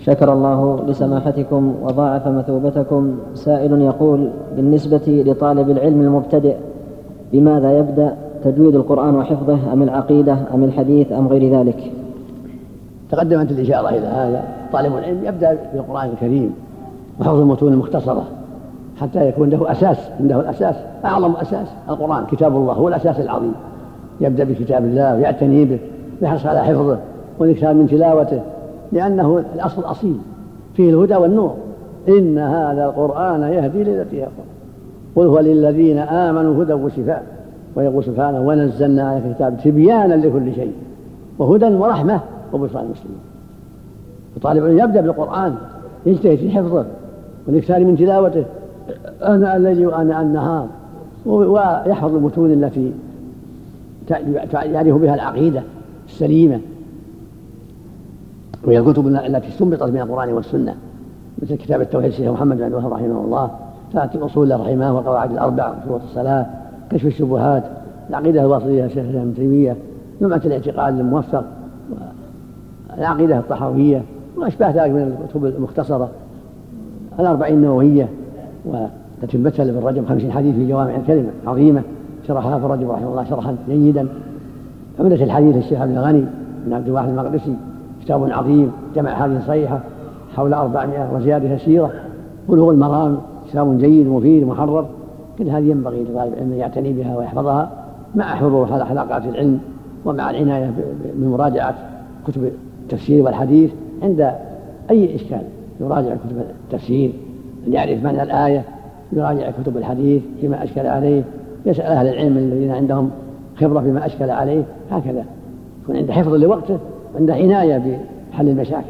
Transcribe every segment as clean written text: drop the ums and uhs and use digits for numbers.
شكر الله لسماحتكم وضاعف مثوبتكم. سائل يقول: بالنسبة لطالب العلم المبتدئ بماذا يبدأ؟ تجويد القرآن وحفظه أم العقيدة أم الحديث أم غير ذلك؟ تقدمت الإشارة إلى هذا. طالب العلم يبدأ بالقرآن الكريم وحفظ المتون المختصرة حتى يكون له أساس. عنده الأساس، أعظم أساس القرآن كتاب الله، هو الأساس العظيم. يبدأ بكتاب الله ويعتني به ويحرص على حفظه والإكثار من تلاوته، لأنه الأصل الأصيل فيه الهدى والنور. إن هذا القرآن يهدي للتي هي أقوم. قل هو للذين آمنوا هدى وشفاء. ويقول سبحانه: ونزلنا عليك الكتاب تبيانا لكل شيء وهدى ورحمة وبشرى للمسلمين. فطالب العلم يبدأ بالقرآن، يجتهد في حفظه والإكثار من تلاوته آناء الليل وآناء النهار، ويحفظ المتون التي يعرف بها العقيدة السليمة، وهي الكتب التي استنبطت من القرآن والسنة، مثل كتاب التوحيد الشيخ محمد بن عبد الوهاب رحمه الله، ثلاثة الأصول رحمه والقواعد الأربع، شروط الصلاة، كشف الشبهات، العقيدة الواسطية الشيخ ابن تيمية، لمعة الاعتقاد الموفق، العقيدة الطحاوية، وأشباه ذلك من الكتب المختصرة، الأربعين النووية، والتي مثل في الرجب 50 حديث في جوامع الكلمة عظيمة شرحها في الرجب رحمه الله شرحا جيدا. عمدة الحديث الشيخ عبد الغني بن عبد الواحد المقدسي، كتاب عظيم جمع حديث صحيحة حول 400 وزيادة سيرة. بلوغ المرام كتاب جيد مفيد محرر. كل هذه ينبغي لطالب العلم أن يعتني بها ويحفظها مع حضور حلقات العلم ومع العناية بمراجعة كتب التفسير والحديث. عند أي إشكال يراجع كتب التفسير ليعرف معنى الآية، يراجع كتب الحديث فيما أشكل عليه، يسأل أهل العلم الذين عندهم خبرة فيما أشكل عليه. هكذا يكون عند حفظ لوقته، عند عناية بحل المشاكل.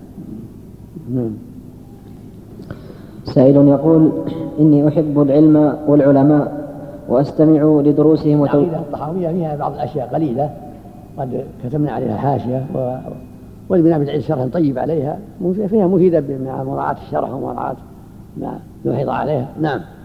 سائل يقول: إني أحب العلم والعلماء وأستمع لدروسهم العقيدة الطحاوية فيها بعض الأشياء قليلة قد كتبنا عليها حاشية، والبناء بالعلم شرح طيب عليها فيها مفيدة مع مراعاة الشرح ومراعاة ما نحيط عليها. نعم.